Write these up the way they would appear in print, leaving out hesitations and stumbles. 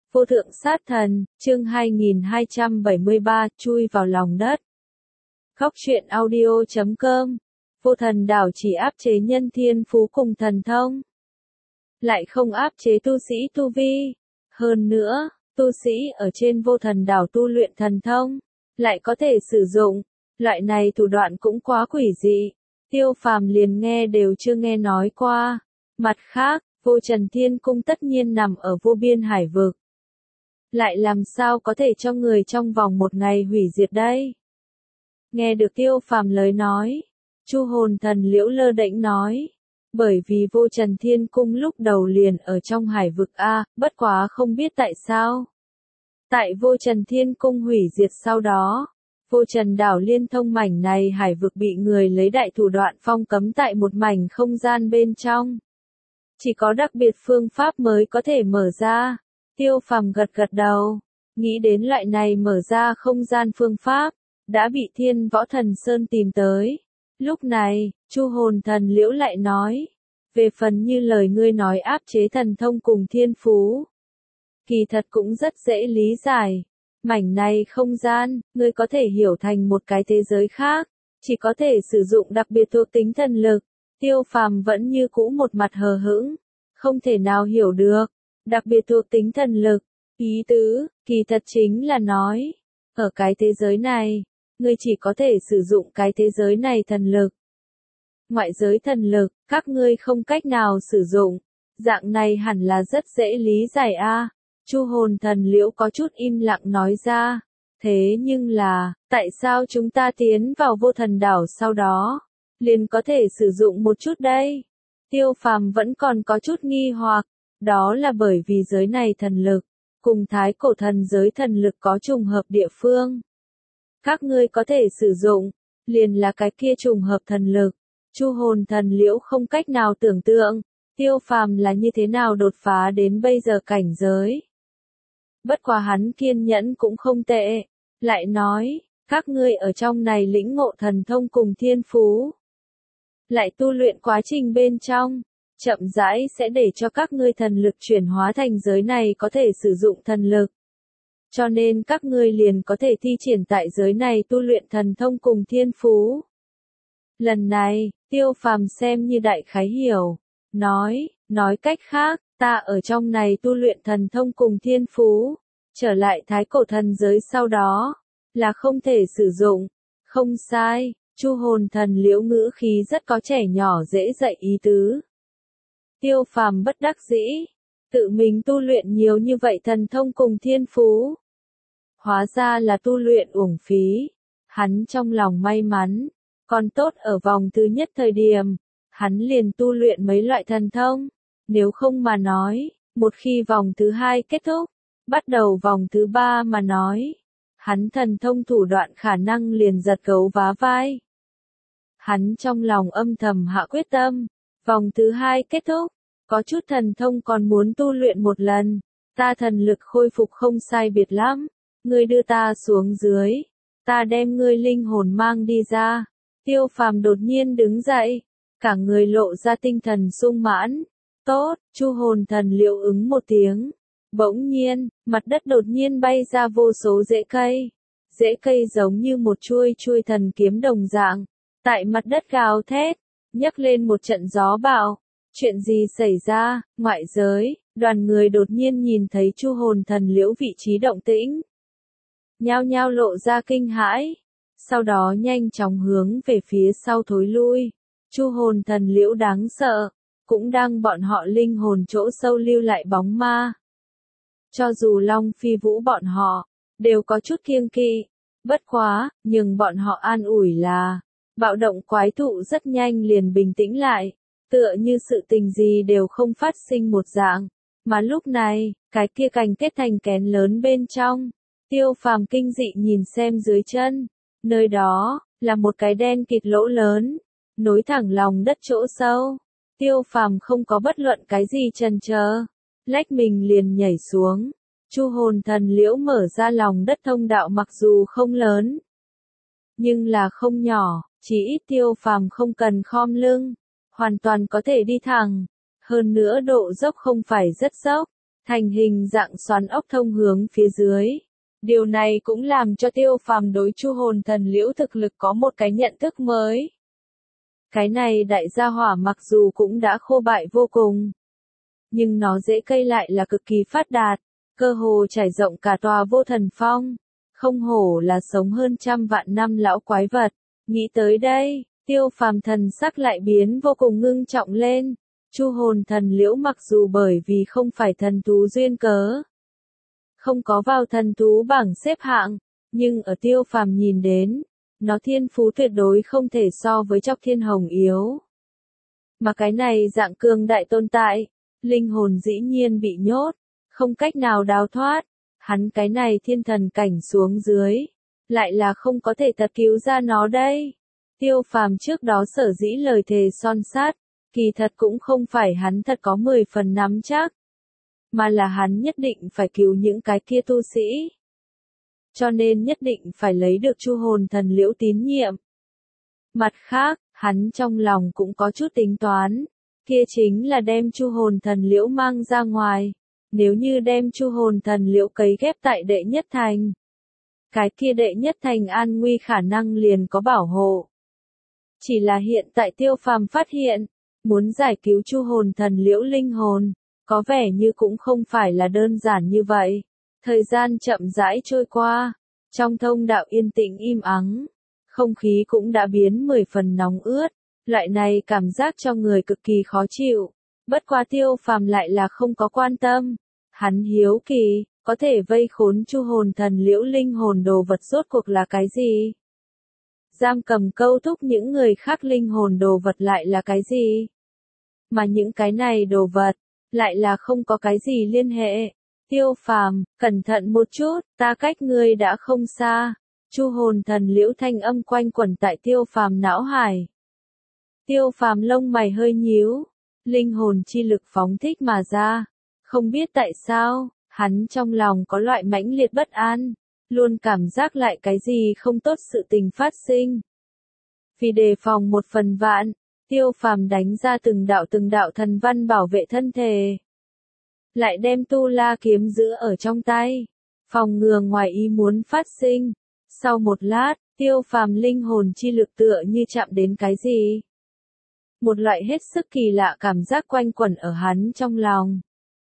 Vô thượng sát thần, chương 2273, chui vào lòng đất. Góc truyện audio.com. Vô thần đảo chỉ áp chế nhân thiên phú cùng thần thông, lại không áp chế tu sĩ tu vi. Hơn nữa, tu sĩ ở trên vô thần đảo tu luyện thần thông, lại có thể sử dụng. Loại này thủ đoạn cũng quá quỷ dị. Tiêu Phàm liền nghe đều chưa nghe nói qua. Mặt khác, Vô Trần Thiên Cung tất nhiên nằm ở vô biên hải vực. Lại làm sao có thể cho người trong vòng một ngày hủy diệt đây? Nghe được Tiêu Phàm lời nói, Chu Hồn Thần Liễu lơ đễnh nói. Bởi vì Vô Trần Thiên Cung lúc đầu liền ở trong hải vực A, bất quá không biết tại sao. Tại Vô Trần Thiên Cung hủy diệt sau đó, Vô Trần đảo liên thông mảnh này hải vực bị người lấy đại thủ đoạn phong cấm tại một mảnh không gian bên trong. Chỉ có đặc biệt phương pháp mới có thể mở ra. Tiêu Phàm gật gật đầu, nghĩ đến loại này mở ra không gian phương pháp, đã bị Thiên Võ Thần Sơn tìm tới. Lúc này, Chu Hồn Thần Liễu lại nói, về phần như lời ngươi nói áp chế thần thông cùng thiên phú, kỳ thật cũng rất dễ lý giải. Mảnh này không gian, ngươi có thể hiểu thành một cái thế giới khác, chỉ có thể sử dụng đặc biệt thuộc tính thần lực. Tiêu Phàm vẫn như cũ một mặt hờ hững, không thể nào hiểu được. Đặc biệt thuộc tính thần lực, ý tứ, kỳ thật chính là nói, ở cái thế giới này, ngươi chỉ có thể sử dụng cái thế giới này thần lực. Ngoại giới thần lực, các ngươi không cách nào sử dụng, dạng này hẳn là rất dễ lý giải a. Chu Hồn Thần Liễu có chút im lặng nói ra, thế nhưng là, tại sao chúng ta tiến vào vô thần đảo sau đó, liền có thể sử dụng một chút đây? Tiêu Phàm vẫn còn có chút nghi hoặc. Đó là bởi vì giới này thần lực, cùng thái cổ thần giới thần lực có trùng hợp địa phương. Các ngươi có thể sử dụng, liền là cái kia trùng hợp thần lực. Chu Hồn Thần Liễu không cách nào tưởng tượng, Tiêu Phàm là như thế nào đột phá đến bây giờ cảnh giới. Bất quá hắn kiên nhẫn cũng không tệ, lại nói, các ngươi ở trong này lĩnh ngộ thần thông cùng thiên phú. Lại tu luyện quá trình bên trong, chậm rãi sẽ để cho các ngươi thần lực chuyển hóa thành giới này có thể sử dụng thần lực. Cho nên các ngươi liền có thể thi triển tại giới này tu luyện thần thông cùng thiên phú. Lần này, Tiêu Phàm xem như đại khái hiểu, nói cách khác, ta ở trong này tu luyện thần thông cùng thiên phú, trở lại thái cổ thần giới sau đó, là không thể sử dụng. Không sai, Chu Hồn Thần Liễu ngữ khí rất có trẻ nhỏ dễ dạy ý tứ. Tiêu Phàm bất đắc dĩ, tự mình tu luyện nhiều như vậy thần thông cùng thiên phú. Hóa ra là tu luyện uổng phí. Hắn trong lòng may mắn, còn tốt ở vòng thứ nhất thời điểm, hắn liền tu luyện mấy loại thần thông. Nếu không mà nói, một khi vòng thứ hai kết thúc, bắt đầu vòng thứ ba mà nói, hắn thần thông thủ đoạn khả năng liền giật gấu vá vai. Hắn trong lòng âm thầm hạ quyết tâm. Vòng thứ hai kết thúc, có chút thần thông còn muốn tu luyện một lần, ta thần lực khôi phục không sai biệt lắm, ngươi đưa ta xuống dưới, ta đem ngươi linh hồn mang đi ra. Tiêu Phàm đột nhiên đứng dậy, cả người lộ ra tinh thần sung mãn. Tốt, Chu Hồn Thần Liễu ứng một tiếng. Bỗng nhiên, mặt đất đột nhiên bay ra vô số rễ cây. Rễ cây giống như một chuôi thần kiếm đồng dạng, tại mặt đất gào thét, nhấc lên một trận gió bão. Chuyện gì xảy ra? Ngoại giới, đoàn người đột nhiên nhìn thấy Chu Hồn Thần Liễu vị trí động tĩnh, nhao nhao lộ ra kinh hãi, sau đó nhanh chóng hướng về phía sau thối lui. Chu Hồn Thần Liễu đáng sợ, cũng đang bọn họ linh hồn chỗ sâu lưu lại bóng ma. Cho dù Long Phi Vũ bọn họ đều có chút kiêng kỵ, bất quá, nhưng bọn họ an ủi là bạo động quái thụ rất nhanh liền bình tĩnh lại, tựa như sự tình gì đều không phát sinh một dạng. Mà lúc này, cái kia cành kết thành kén lớn bên trong, Tiêu Phàm kinh dị nhìn xem dưới chân, nơi đó là một cái đen kịt lỗ lớn, nối thẳng lòng đất chỗ sâu. Tiêu Phàm không có bất luận cái gì chần chờ, lách mình liền nhảy xuống. Chu Hồn Thần Liễu mở ra lòng đất thông đạo mặc dù không lớn, nhưng là không nhỏ, chỉ ít Tiêu Phàm không cần khom lưng, hoàn toàn có thể đi thẳng. Hơn nữa độ dốc không phải rất dốc, thành hình dạng xoắn ốc thông hướng phía dưới. Điều này cũng làm cho Tiêu Phàm đối Chu Hồn Thần Liễu thực lực có một cái nhận thức mới. Cái này đại gia hỏa mặc dù cũng đã khô bại vô cùng, nhưng nó rễ cây lại là cực kỳ phát đạt, cơ hồ trải rộng cả tòa Vô Thần Phong. Không hổ là sống hơn 100 vạn năm lão quái vật. Nghĩ tới đây, Tiêu Phàm thần sắc lại biến vô cùng ngưng trọng lên. Chu Hồn Thần Liễu mặc dù bởi vì không phải thần thú duyên cớ, không có vào thần thú bảng xếp hạng, nhưng ở Tiêu Phàm nhìn đến, nó thiên phú tuyệt đối không thể so với Chọc Thiên Hồng yếu. Mà cái này dạng cường đại tồn tại, linh hồn dĩ nhiên bị nhốt, không cách nào đào thoát. Hắn cái này thiên thần cảnh xuống dưới, lại là không có thể thật cứu ra nó đây. Tiêu Phàm trước đó sở dĩ lời thề son sắt, kỳ thật cũng không phải hắn thật có 10 phần nắm chắc, mà là hắn nhất định phải cứu những cái kia tu sĩ. Cho nên nhất định phải lấy được Chu Hồn Thần Liễu tín nhiệm. Mặt khác, hắn trong lòng cũng có chút tính toán, kia chính là đem Chu Hồn Thần Liễu mang ra ngoài. Nếu như đem Chu Hồn Thần Liễu cấy ghép tại đệ nhất thành, cái kia đệ nhất thành an nguy khả năng liền có bảo hộ. Chỉ là hiện tại Tiêu Phàm phát hiện, muốn giải cứu Chu Hồn Thần Liễu linh hồn, có vẻ như cũng không phải là đơn giản như vậy. Thời gian chậm rãi trôi qua, trong thông đạo yên tĩnh im ắng, không khí cũng đã biến 10 phần nóng ướt, loại này cảm giác cho người cực kỳ khó chịu. Bất quá Tiêu Phàm lại là không có quan tâm. Hắn hiếu kỳ, có thể vây khốn Chu Hồn Thần Liễu linh hồn đồ vật rốt cuộc là cái gì? Giam cầm câu thúc những người khác linh hồn đồ vật lại là cái gì? Mà những cái này đồ vật, lại là không có cái gì liên hệ. Tiêu Phàm, cẩn thận một chút, ta cách ngươi đã không xa. Chu Hồn Thần Liễu thanh âm quanh quẩn tại Tiêu Phàm não hải. Tiêu Phàm lông mày hơi nhíu, linh hồn chi lực phóng thích mà ra. Không biết tại sao, hắn trong lòng có loại mãnh liệt bất an, luôn cảm giác lại cái gì không tốt sự tình phát sinh. Vì đề phòng 1 phần vạn, Tiêu Phàm đánh ra từng đạo thần văn bảo vệ thân thể. Lại đem Tu La kiếm giữ ở trong tay, phòng ngừa ngoài ý muốn phát sinh. Sau một lát, Tiêu Phàm linh hồn chi lực tựa như chạm đến cái gì. Một loại hết sức kỳ lạ cảm giác quanh quẩn ở hắn trong lòng.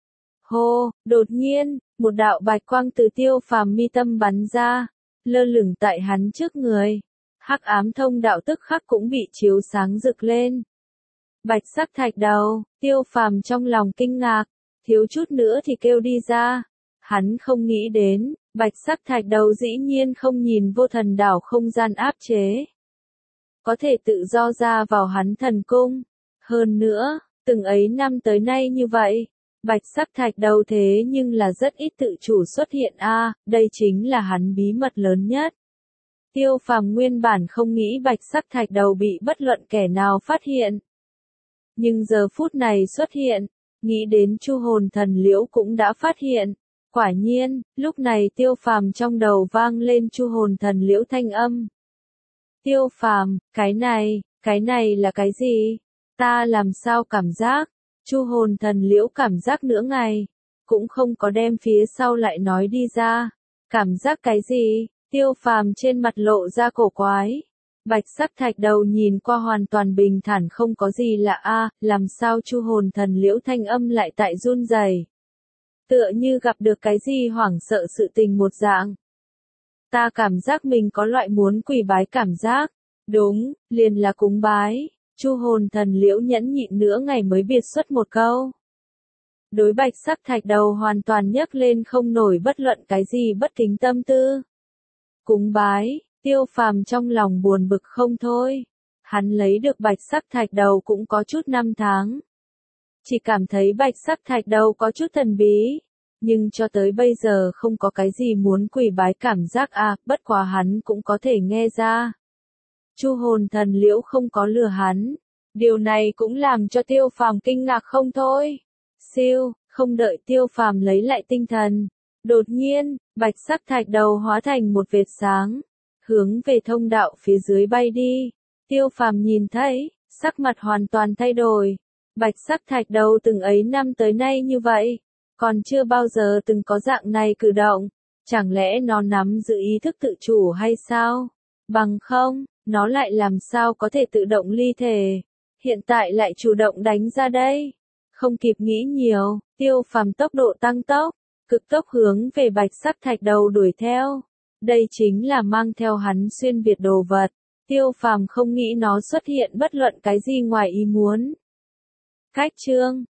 Hô, đột nhiên, một đạo bạch quang từ Tiêu Phàm mi tâm bắn ra, lơ lửng tại hắn trước người. Hắc ám thông đạo tức khắc cũng bị chiếu sáng rực lên. Bạch sắc thạch đầu, Tiêu Phàm trong lòng kinh ngạc, thiếu chút nữa thì kêu đi ra. Hắn không nghĩ đến, bạch sắc thạch đầu dĩ nhiên không nhìn Vô Thần đảo không gian áp chế, có thể tự do ra vào hắn thần cung. Hơn nữa, từng ấy năm tới nay như vậy, bạch sắc thạch đầu thế nhưng là rất ít tự chủ xuất hiện đây chính là hắn bí mật lớn nhất. Tiêu Phàm nguyên bản không nghĩ bạch sắc thạch đầu bị bất luận kẻ nào phát hiện. Nhưng giờ phút này xuất hiện, nghĩ đến Chu Hồn Thần Liễu cũng đã phát hiện. Quả nhiên, lúc này Tiêu Phàm trong đầu vang lên Chu Hồn Thần Liễu thanh âm. Tiêu Phàm, cái này là cái gì? Ta làm sao cảm giác? Chu Hồn Thần Liễu cảm giác nửa ngày, cũng không có đem phía sau lại nói đi ra. Cảm giác cái gì? Tiêu Phàm trên mặt lộ ra cổ quái. Bạch sắc thạch đầu nhìn qua hoàn toàn bình thản không có gì lạ làm sao Chu Hồn Thần Liễu thanh âm lại tại run rẩy, tựa như gặp được cái gì hoảng sợ sự tình một dạng. Ta cảm giác mình có loại muốn quỳ bái cảm giác. Đúng, liền là cúng bái. Chu Hồn Thần Liễu nhẫn nhịn nửa ngày mới biệt xuất một câu. Đối bạch sắc thạch đầu hoàn toàn nhấc lên không nổi bất luận cái gì bất kính tâm tư. Cúng bái, Tiêu Phàm trong lòng buồn bực không thôi. Hắn lấy được bạch sắc thạch đầu cũng có chút năm tháng. Chỉ cảm thấy bạch sắc thạch đầu có chút thần bí. Nhưng cho tới bây giờ không có cái gì muốn quỳ bái cảm giác bất quá hắn cũng có thể nghe ra. Chu Hồn Thần Liễu không có lừa hắn. Điều này cũng làm cho Tiêu Phàm kinh ngạc không thôi. Siêu, không đợi Tiêu Phàm lấy lại tinh thần. Đột nhiên, bạch sắc thạch đầu hóa thành một vệt sáng, hướng về thông đạo phía dưới bay đi. Tiêu Phàm nhìn thấy, sắc mặt hoàn toàn thay đổi. Bạch sắc thạch đầu từng ấy năm tới nay như vậy, Còn chưa bao giờ từng có dạng này cử động. Chẳng lẽ nó nắm giữ ý thức tự chủ hay sao? Bằng không, nó lại làm sao có thể tự động ly thể? Hiện tại lại chủ động đánh ra đây. Không kịp nghĩ nhiều, Tiêu Phàm tốc độ tăng tốc, cực tốc hướng về bạch sắc thạch đầu đuổi theo. Đây chính là mang theo hắn xuyên việt đồ vật. Tiêu Phàm không nghĩ nó xuất hiện bất luận cái gì ngoài ý muốn. Cách chương